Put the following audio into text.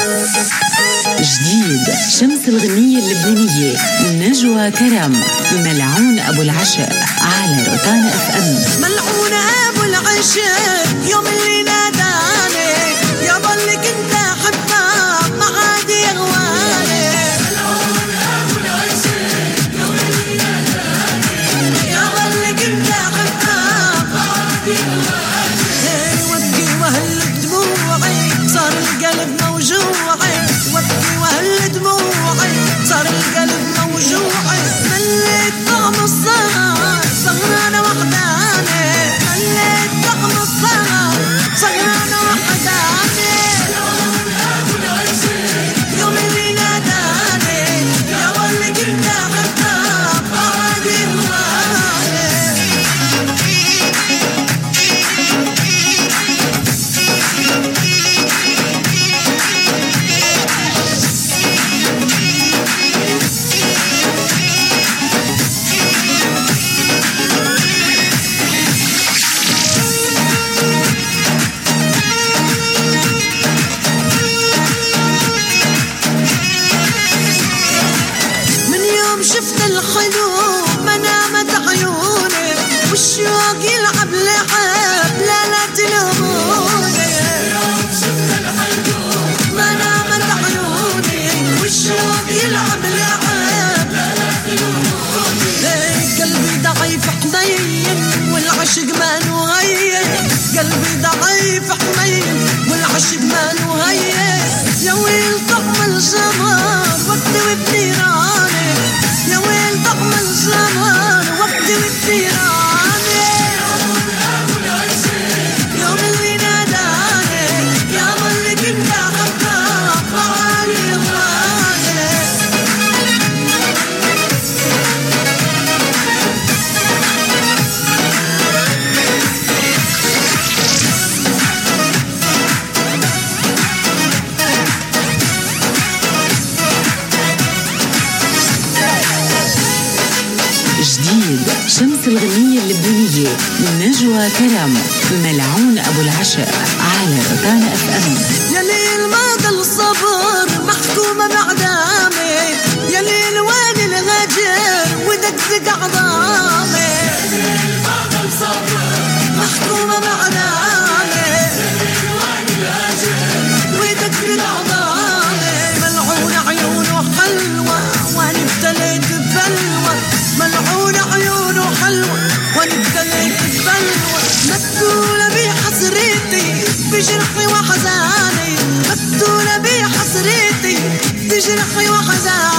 جديد شمس الغنية اللبنانية نجوى كرم ملعون أبو العشاء على روتانا اف ام. ملعون أبو العشاء يوم اللي ناداني يا ضل كنت أحبك ما عاد يغواني. ملعون أبو العشاء يوم اللي ناداني يا ضل كنت أحبك ما عاد يغواني. وابكي وهل دموعي صار القلب موجوعي، وابكي وهل دموعي صار القلب موجوعي. مليت طعم السهر سهرانة وحداني، مليت طعم السهر سهرانة وحداني. أبو العشاء يوم اللي ناداني يا ولي كنت أحبك بعد شفت الحلو ما نامت عيوني، والشوق يلعب لعب لا لا تلوموني. شفت الحلو ما نامت عيوني، والشوق يلعب لعب لا لا تلوموني. قلبي ضعيف حنين والعشق ما نهين، قلبي ضعيف حنين والعشق ما نهين. يا ويل طعم الجمر وقت وبنيراني، يا ويل طعم الزمان وقت والثيراني. أبو العشاء يوم اللي ناداني يا ظل كنت أحبك بعد يغواني. جديد شمس الغنية اللبنانية نجوى كرم ملعون أبو العشاء على روتانا اف ام. يا ليل ما ضل صبر محكومة بعدامي، يا ليل وين الغجر ودقدق عظامي. يا ليل ما ضل صبر محكومة بعدامي، يا ليل وين الغجر ودقدق عظامي. ملعون عيونه حلوة وانا ابتليت ببلوى، ملعون عيونه حلوة وانا ابتليت ببلوى. مقتولة بحسرتي بجرحي وحزاني، مقتولة بحسرتي بجرحي وحزاني.